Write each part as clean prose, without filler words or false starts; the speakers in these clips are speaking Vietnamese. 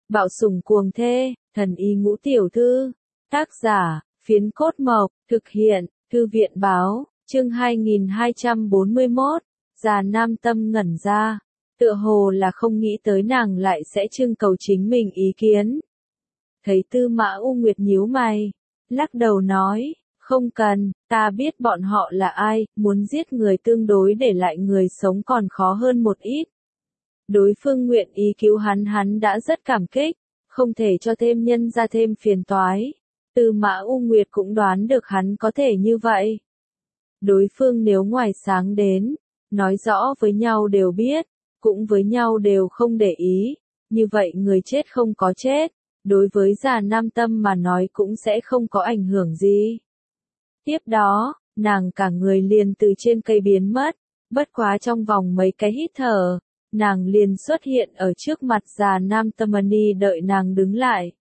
Bạo sủng cuồng thê, thần y ngũ tiểu thư. Tác giả, Phiến Cốt Mộc, thực hiện, Thư viện báo, chương 2241, già nam tâm ngẩn ra, tựa hồ là không nghĩ tới nàng lại sẽ trưng cầu chính mình ý kiến. Thấy Tư Mã U Nguyệt nhíu mày, lắc đầu nói, không cần, ta biết bọn họ là ai, muốn giết người tương đối để lại người sống còn khó hơn một ít. Đối phương nguyện ý cứu hắn đã rất cảm kích, không thể cho thêm nhân ra thêm phiền toái. Tư Mã U Nguyệt cũng đoán được hắn có thể như vậy. Đối phương nếu ngoài sáng đến, nói rõ với nhau đều biết, cũng với nhau đều không để ý, như vậy người chết không có chết, đối với già nam tâm mà nói cũng sẽ không có ảnh hưởng gì. Tiếp đó, nàng cả người liền từ trên cây biến mất, bất quá trong vòng mấy cái hít thở, nàng liền xuất hiện ở trước mặt già nam tâm đợi nàng đứng lại.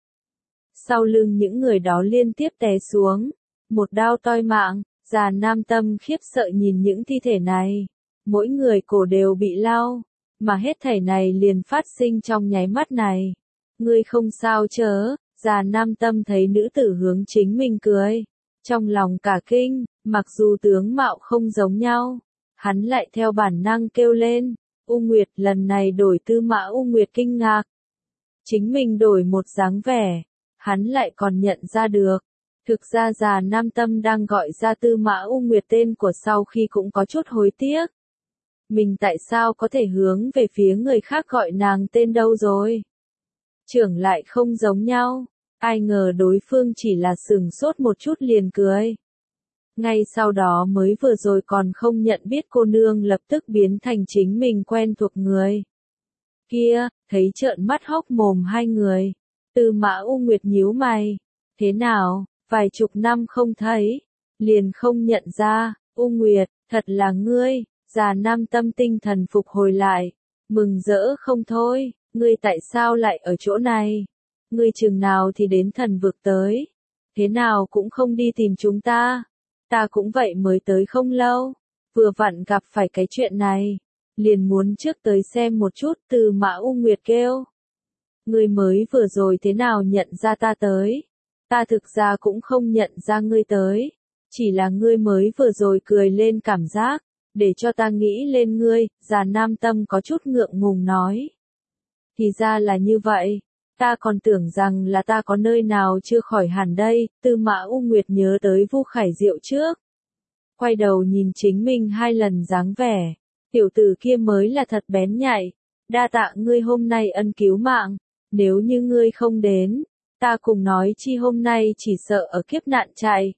Sau lưng những người đó liên tiếp té xuống, một đao toi mạng, già nam tâm khiếp sợ nhìn những thi thể này, mỗi người cổ đều bị lau, mà hết thảy này liền phát sinh trong nháy mắt này. Ngươi không sao chớ, già nam tâm thấy nữ tử hướng chính mình cười, trong lòng cả kinh, mặc dù tướng mạo không giống nhau, hắn lại theo bản năng kêu lên, U Nguyệt. Lần này đổi Tư Mã U Nguyệt kinh ngạc, chính mình đổi một dáng vẻ, hắn lại còn nhận ra được. Thực ra già nam tâm đang gọi ra Tư Mã U Nguyệt tên của sau khi cũng có chút hối tiếc. Mình tại sao có thể hướng về phía người khác gọi nàng tên đâu rồi? Trưởng lại không giống nhau, ai ngờ đối phương chỉ là sửng sốt một chút liền cười. Ngay sau đó mới vừa rồi còn không nhận biết cô nương lập tức biến thành chính mình quen thuộc người. Kia, thấy trợn mắt hốc mồm hai người. Tư Mã U Nguyệt nhíu mày. Thế nào, vài chục năm không thấy, liền không nhận ra, U Nguyệt, thật là ngươi. Già nam tâm tinh thần phục hồi lại, mừng rỡ không thôi, ngươi tại sao lại ở chỗ này? Ngươi chừng nào thì đến thần vực tới? Thế nào cũng không đi tìm chúng ta? Ta cũng vậy mới tới không lâu, vừa vặn gặp phải cái chuyện này, liền muốn trước tới xem một chút. Tư Mã U Nguyệt kêu. Ngươi mới vừa rồi thế nào nhận ra ta tới? Ta thực ra cũng không nhận ra ngươi tới, chỉ là ngươi mới vừa rồi cười lên cảm giác, để cho ta nghĩ lên ngươi. Già nam tâm có chút ngượng ngùng nói. Thì ra là như vậy, ta còn tưởng rằng là ta có nơi nào chưa khỏi hẳn đây. Tư Mã U Nguyệt nhớ tới Vu Khải Diệu trước, quay đầu nhìn chính mình hai lần dáng vẻ, tiểu tử kia mới là thật bén nhạy, đa tạ ngươi hôm nay ân cứu mạng, nếu như ngươi không đến, ta cùng nói chi hôm nay chỉ sợ ở kiếp nạn chạy.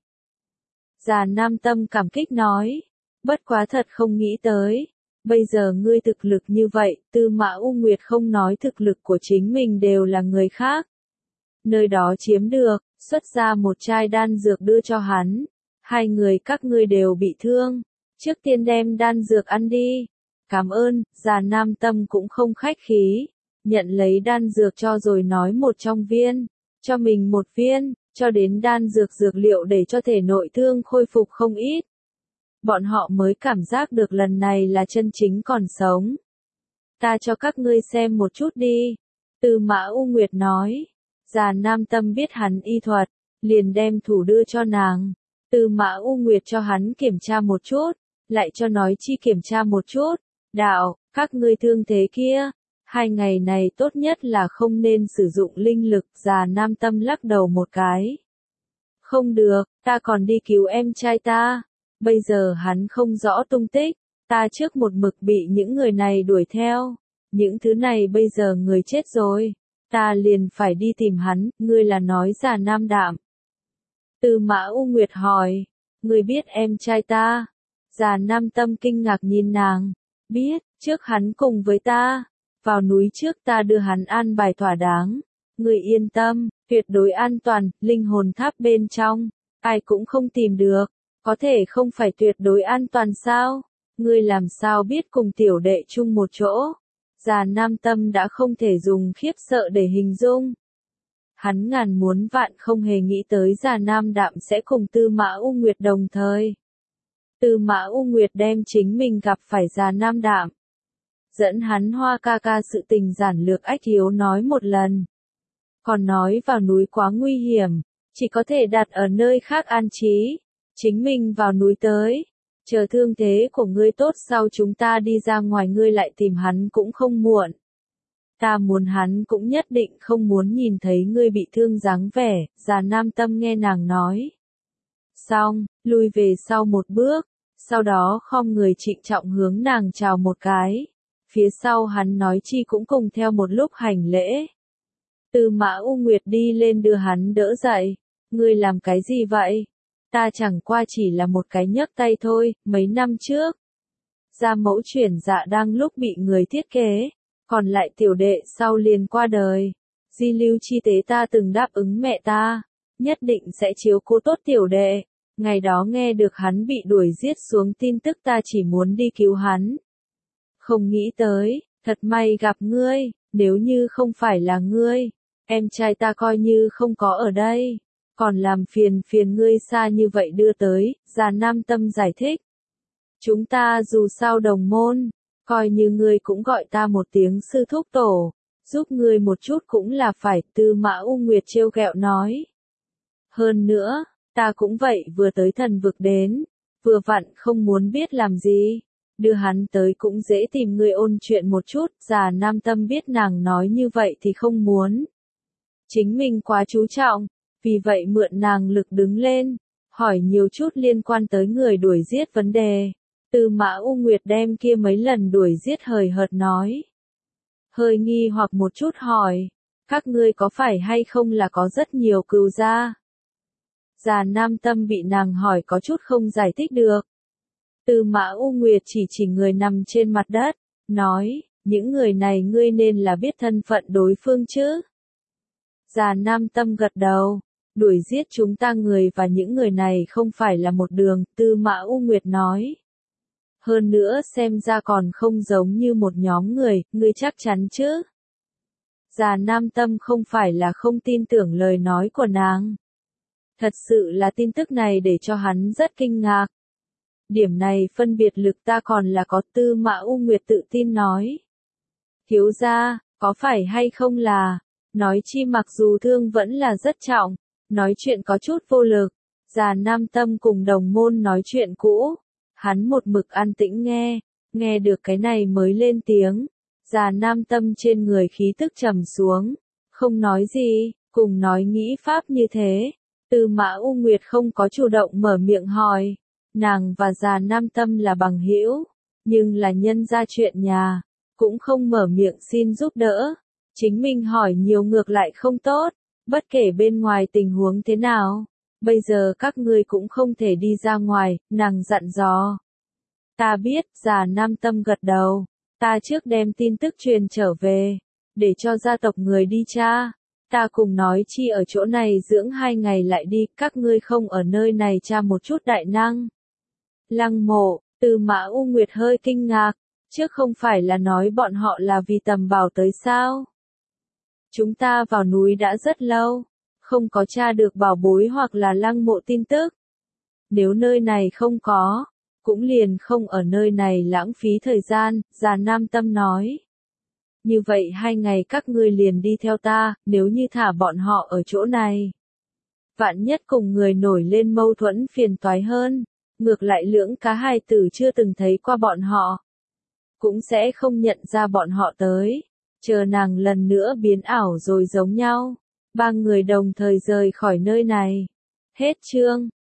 Già nam tâm cảm kích nói, bất quá thật không nghĩ tới, bây giờ ngươi thực lực như vậy. Tư Mã U Nguyệt không nói thực lực của chính mình đều là người khác nơi đó chiếm được, xuất ra một chai đan dược đưa cho hắn. Hai người các ngươi đều bị thương, trước tiên đem đan dược ăn đi. Cảm ơn. Già nam tâm cũng không khách khí, nhận lấy đan dược cho rồi nói một trong viên, cho mình một viên, cho đến đan dược dược liệu để cho thể nội thương khôi phục không ít. Bọn họ mới cảm giác được lần này là chân chính còn sống. Ta cho các ngươi xem một chút đi. Tư Mã U Nguyệt nói. Già nam tâm biết hắn y thuật, liền đem thủ đưa cho nàng. Tư Mã U Nguyệt cho hắn kiểm tra một chút, lại cho nói chi kiểm tra một chút. Đạo, các ngươi thương thế kia, 2 ngày này tốt nhất là không nên sử dụng linh lực. Già nam tâm lắc đầu một cái. Không được, ta còn đi cứu em trai ta. Bây giờ hắn không rõ tung tích, ta trước một mực bị những người này đuổi theo. Những thứ này bây giờ người chết rồi, ta liền phải đi tìm hắn. Ngươi là nói già nam đạm? Tư Mã U Nguyệt hỏi, ngươi biết em trai ta? Già nam tâm kinh ngạc nhìn nàng, biết, trước hắn cùng với ta, vào núi trước ta đưa hắn an bài thỏa đáng. Ngươi yên tâm, tuyệt đối an toàn. Linh hồn tháp bên trong, ai cũng không tìm được. Có thể không phải tuyệt đối an toàn sao? Ngươi làm sao biết cùng tiểu đệ chung một chỗ? Già nam tâm đã không thể dùng khiếp sợ để hình dung. Hắn ngàn muốn vạn không hề nghĩ tới già nam đạm sẽ cùng Tư Mã U Nguyệt đồng thời. Tư Mã U Nguyệt đem chính mình gặp phải già nam đạm, dẫn hắn Hoa ca ca sự tình giản lược ách yếu nói một lần. còn nói vào núi quá nguy hiểm, chỉ có thể đặt ở nơi khác an trí, chính mình vào núi tới, chờ thương thế của ngươi tốt sau chúng ta đi ra ngoài ngươi lại tìm hắn cũng không muộn. Ta muốn hắn cũng nhất định không muốn nhìn thấy ngươi bị thương dáng vẻ, Già Nam Tâm nghe nàng nói. Xong, lui về sau một bước, sau đó khom người trịnh trọng hướng nàng chào một cái. Phía sau hắn nói chi cũng cùng theo một lúc hành lễ. Tư Mã U Nguyệt đi lên đưa hắn đỡ dậy. Ngươi làm cái gì vậy? Ta chẳng qua chỉ là một cái nhấc tay thôi, mấy năm trước. Gia mẫu chuyển dạ đang lúc bị người thiết kế, còn lại tiểu đệ sau liền qua đời. Di lưu chi tế ta từng đáp ứng mẹ ta, nhất định sẽ chiếu cố tốt tiểu đệ. Ngày đó nghe được hắn bị đuổi giết xuống tin tức ta chỉ muốn đi cứu hắn. Không nghĩ tới, thật may gặp ngươi, nếu như không phải là ngươi, em trai ta coi như không có ở đây, còn làm phiền ngươi xa như vậy đưa tới, Già Nam Tâm giải thích. Chúng ta dù sao đồng môn, coi như ngươi cũng gọi ta một tiếng sư thúc tổ, giúp ngươi một chút cũng là phải, Tư Mã U Nguyệt trêu ghẹo nói. Hơn nữa, ta cũng vậy vừa tới thần vực đến, vừa vặn không muốn biết làm gì, đưa hắn tới cũng dễ tìm người ôn chuyện một chút, Già Nam Tâm biết nàng nói như vậy thì không muốn. Chính mình quá chú trọng, vì vậy mượn nàng lực đứng lên, hỏi nhiều chút liên quan tới người đuổi giết vấn đề. Tư Mã U Nguyệt đem kia mấy lần đuổi giết hời hợt nói. Hơi nghi hoặc một chút hỏi, các ngươi có phải hay không là có rất nhiều cừu gia? Già Nam Tâm bị nàng hỏi có chút không giải thích được. Tư Mã U Nguyệt chỉ người nằm trên mặt đất, nói, những người này ngươi nên là biết thân phận đối phương chứ. Già Nam Tâm gật đầu, đuổi giết chúng ta người và những người này không phải là một đường, Tư Mã U Nguyệt nói. Hơn nữa xem ra còn không giống như một nhóm người, ngươi chắc chắn chứ? Già Nam Tâm không phải là không tin tưởng lời nói của nàng. Thật sự là tin tức này để cho hắn rất kinh ngạc. Điểm này phân biệt lực ta còn là có, Tư Mã U Nguyệt tự tin nói. Thiếu gia, có phải hay không là, nói chi mặc dù thương vẫn là rất trọng, nói chuyện có chút vô lực. Già Nam Tâm cùng đồng môn nói chuyện cũ, hắn một mực an tĩnh nghe được cái này mới lên tiếng. Già Nam Tâm trên người khí tức trầm xuống, không nói gì, cùng nói nghĩ pháp như thế. Tư Mã U Nguyệt không có chủ động mở miệng hỏi, nàng và Già Nam Tâm là bằng hữu, nhưng là nhân ra chuyện nhà, cũng không mở miệng xin giúp đỡ, chính mình hỏi nhiều ngược lại không tốt, bất kể bên ngoài tình huống thế nào, bây giờ các ngươi cũng không thể đi ra ngoài, nàng dặn dò. Ta biết, Già Nam Tâm gật đầu, ta trước đem tin tức truyền trở về, để cho gia tộc người đi tra. Ta cùng nói chi ở chỗ này dưỡng 2 ngày lại đi, các ngươi không ở nơi này tra một chút đại năng. Lăng Mộ, Tư Mã U Nguyệt hơi kinh ngạc, trước không phải là nói bọn họ là vì tầm bảo tới sao? Chúng ta vào núi đã rất lâu, không có tra được bảo bối hoặc là Lăng Mộ tin tức. Nếu nơi này không có, cũng liền không ở nơi này lãng phí thời gian, Già Nam Tâm nói. Như vậy 2 ngày các ngươi liền đi theo ta, nếu như thả bọn họ ở chỗ này. Vạn nhất cùng người nổi lên mâu thuẫn phiền toái hơn, ngược lại lưỡng cá hài tử chưa từng thấy qua bọn họ. Cũng sẽ không nhận ra bọn họ tới, chờ nàng lần nữa biến ảo rồi giống nhau. 3 người đồng thời rời khỏi nơi này. Hết chương.